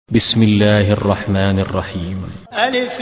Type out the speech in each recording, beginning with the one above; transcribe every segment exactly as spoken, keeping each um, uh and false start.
بسم الله الرحمن الرحيم. ألف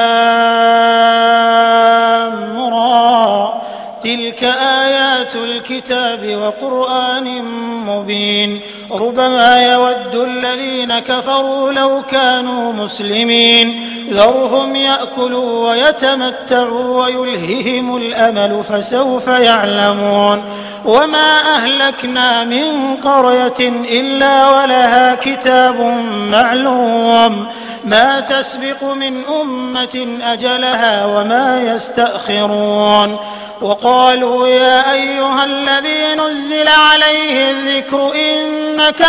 لام را تلك آيات الكتاب وقرآن مبين ربما يود الذين كفروا لو كانوا مسلمين ذرهم يأكلوا ويتمتعوا ويلههم الأمل فسوف يعلمون وما أهلكنا من قرية إلا ولها كتاب معلوم ما تسبق من أمة أجلها وما يستأخرون وقالوا يا أيها الذي نزل عليه الذكر إنك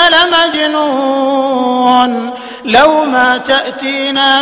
لمجنون لو ما تأتينا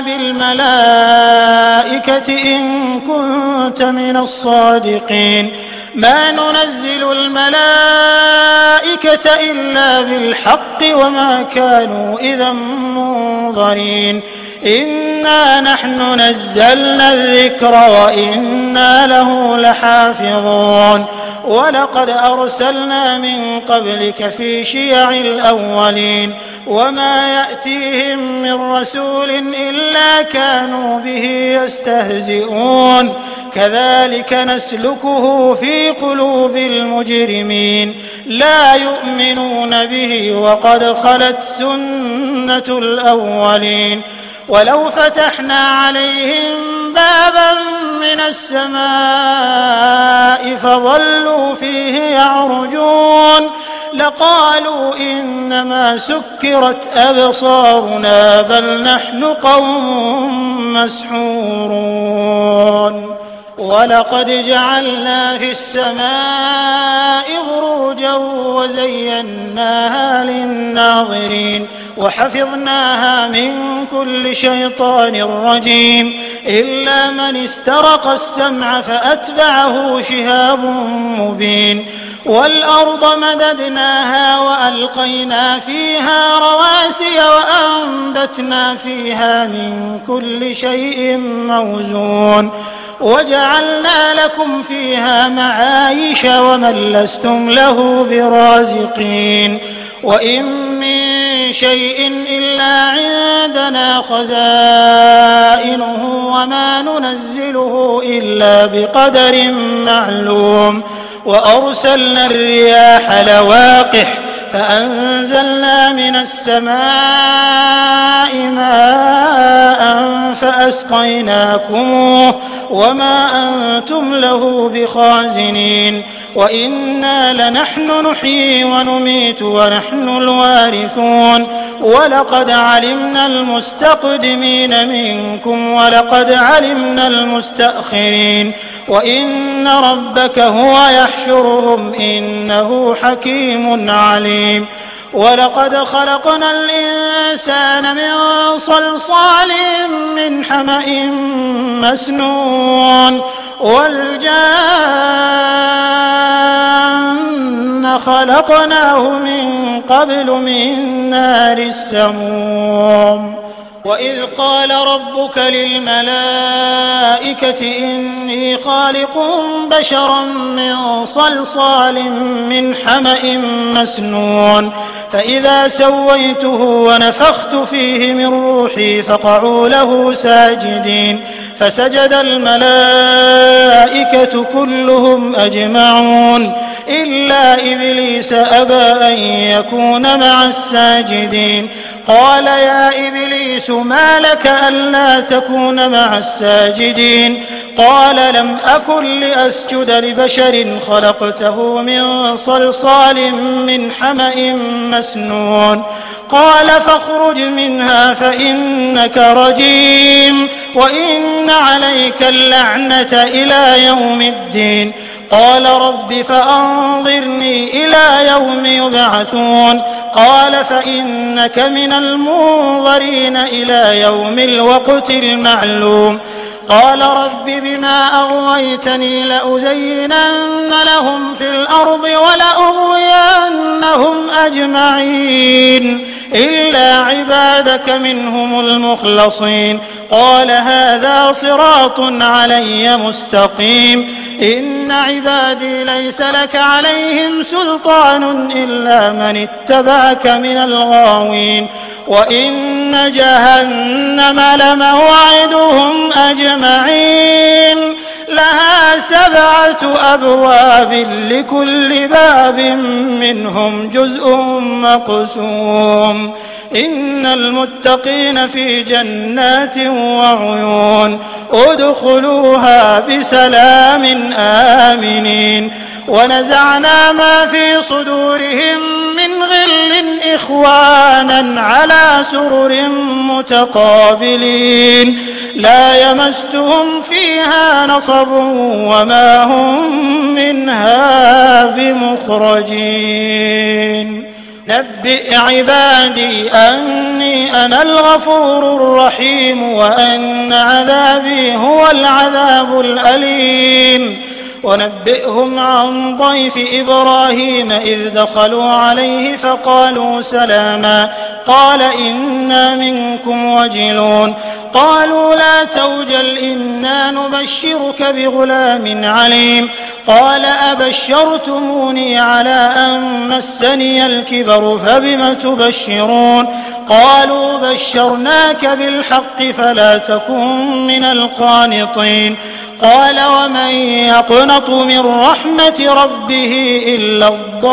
بالملائكة إن كنت من الصادقين ما ننزل الملائكة إلا بالحق وما كانوا إذا منظرين إنا نحن نزلنا الذكر وإنا له لحافظون ولقد أرسلنا من قبلك في شيع الأولين وما يأتيهم من رسول إلا كانوا به يستهزئون كذلك نسلكه في قلوب المجرمين لا يؤمنون به وقد خلت سنة الأولين ولو فتحنا عليهم بابا من السماء فظلوا فيه يعرجون لقالوا إنما سكرت أبصارنا بل نحن قوم مسحورون ولقد جعلنا في السماء بروجا وزيناها للناظرين وحفظناها من كل شيطان رجيم إلا من استرق السمع فأتبعه شهاب مبين والأرض مددناها وألقينا فيها رواسي وأنبتنا فيها من كل شيء موزون وجعلنا لكم فيها معايش ومن لستم له برازقين وإن من شيء إلا عندنا خزائنه وما ننزله إلا بقدر معلوم وأرسلنا الرياح لواقح فأنزلنا من السماء ماء فأسقيناكموه وما أنتم له بخازنين وإنا لنحن نحيي ونميت ونحن الوارثون ولقد علمنا المستقدمين منكم ولقد علمنا المستأخرين وإن ربك هو يحشرهم إنه حكيم عليم ولقد خلقنا الإنسان من صلصال من حمأ مسنون والجان خلقناه من قبل من نار السموم وإذ قال ربك للملائكة إني خالق بشرا من صلصال من حمأ مسنون فإذا سويته ونفخت فيه من روحي فقعوا له ساجدين فسجد الملائكة كلهم أجمعون إلا إبليس أبى أن يكون مع الساجدين قال يا إبليس ما لك ألا تكون مع الساجدين قال لم أكن لأسجد لبشر خلقته من صلصال من حمأ مسنون قال فاخرج منها فإنك رجيم وإن عليك اللعنة إلى يوم الدين قال رب فأنظرني إلى يوم يبعثون قال فإنك من المنظرين إلى يوم الوقت المعلوم قال رب بما أغويتني لأزينن لهم في الأرض ولأغوينهم أجمعين إلا عبادك منهم المخلصين قال هذا صراط علي مستقيم إن عبادي ليس لك عليهم سلطان إلا من اتبعك من الغاوين وإن جهنم لموعدهم أجمعين لها سبعة أبواب لكل باب منهم جزء مقسوم إن المتقين في جنات وعيون ادخلوها بسلام آمنين ونزعنا ما في صدورهم من غل إخوانا على سرر متقابلين لا يمسهم فيها نصب وما هم منها بمخرجين نبئ عبادي أني أنا الغفور الرحيم وأن عذابي هو العذاب الأليم ونبئهم عن ضيف إبراهيم إذ دخلوا عليه فقالوا سلاما قال إنا منكم وجلون قالوا لا توجل إنا نبشرك بغلام عليم قال أبشرتموني على أن مسني الكبر فبم تبشرون قالوا بشرناك بالحق فلا تكن من القانطين قال ومن يقنط من رحمة ربه إلا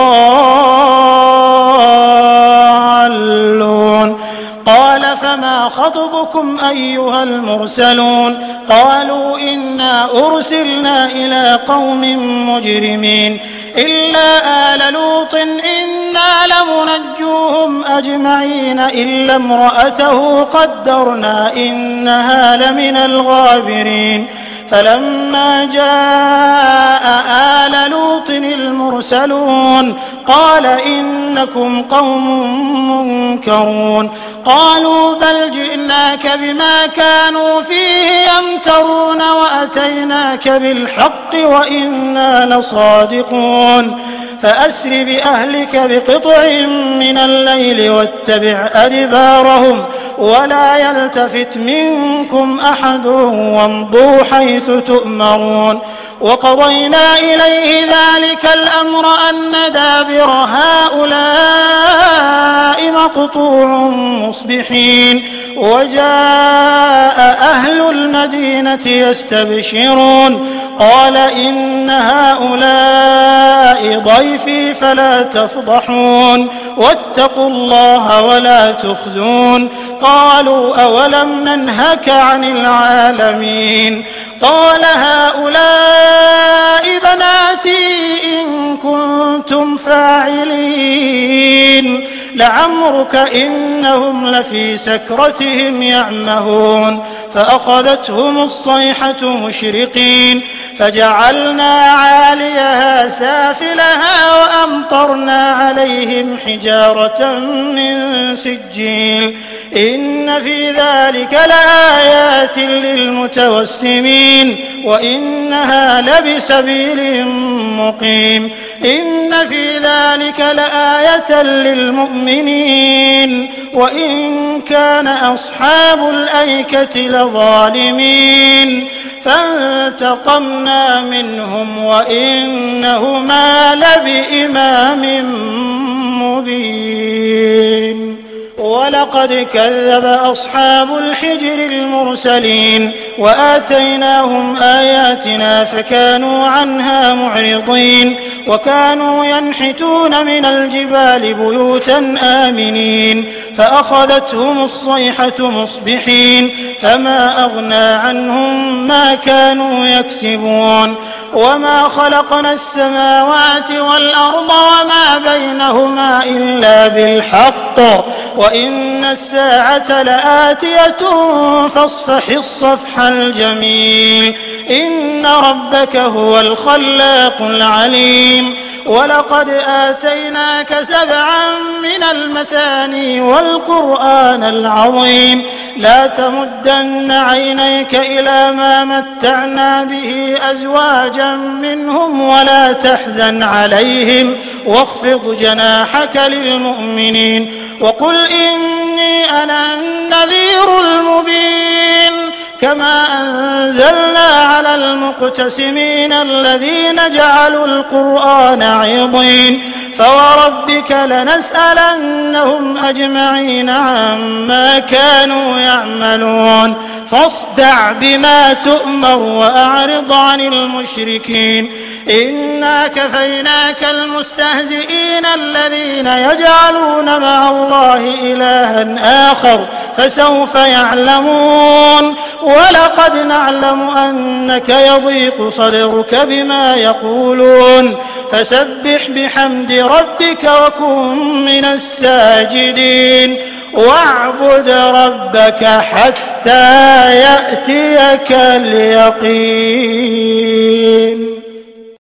الضالون قال فما خطبكم أيها المرسلون قالوا إنا أرسلنا إلى قوم مجرمين إلا آل لوط إنا لمنجوهم أجمعين إلا امرأته قدرنا إنها لمن الغابرين فلما جاء آل لوط المرسلون قال إنكم قوم منكرون قالوا بل جئناك بما كانوا فيه يمترون وأتيناك بالحق وإنا لصادقون فأسر بأهلك بقطع من الليل واتبع أدبارهم ولا يلتفت منكم أحد وامضوا حيث تؤمرون وقضينا إليه ذلك الأمر أن دابر هؤلاء مقطوع مصبحين وجاء أهل المدينة يستبشرون قال إن هؤلاء ضيفي فلا تفضحون واتقوا الله ولا تخزون قالوا أولم ننهك عن العالمين قال هؤلاء بناتي إن كنتم فاعلين لعمرك إنهم لفي سكرتهم يعمهون فأخذتهم الصيحة مشرقين فجعلنا عاليها سافلها وأمطرنا عليهم حجارة من سجيل إن في ذلك لآيات للمتوسمين وإنها لبسبيل مقيم إن في ذلك لآية للمؤمنين وإن كان أصحاب الأيكة لظالمين فانتقمنا منهم وإنهما لبإمام مبين ولقد كذب أصحاب الحجر المرسلين وآتيناهم آياتنا فكانوا عنها معرضين وكانوا ينحتون من الجبال بيوتا آمنين فأخذتهم الصيحة مصبحين فما أغنى عنهم ما كانوا يكسبون وما خلقنا السماوات والأرض وما بينهما إلا بالحق وإن الساعة لآتية فاصفح الصفح الجميل إن ربك هو الخلاق العليم ولقد آتيناك سبعا من المثاني والقرآن العظيم لا تمدن عينيك إلى ما متعنا به أزواجا منهم ولا تحزن عليهم واخفض جناحك للمؤمنين وقل إني أنا النذير المبين كما أنزلنا على المقتسمين الذين جعلوا القرآن عضين فوربك لنسألنهم أجمعين عما كانوا يعملون فاصدع بما تؤمر وأعرض عن المشركين إنا كفيناك المستهزئين الذين يجعلون مع الله إلها آخر فسوف يعلمون ولقد نعلم أنك يضيق صدرك بما يقولون فسبح بحمد ربك وكن من الساجدين واعبد ربك حتى يأتيك اليقين.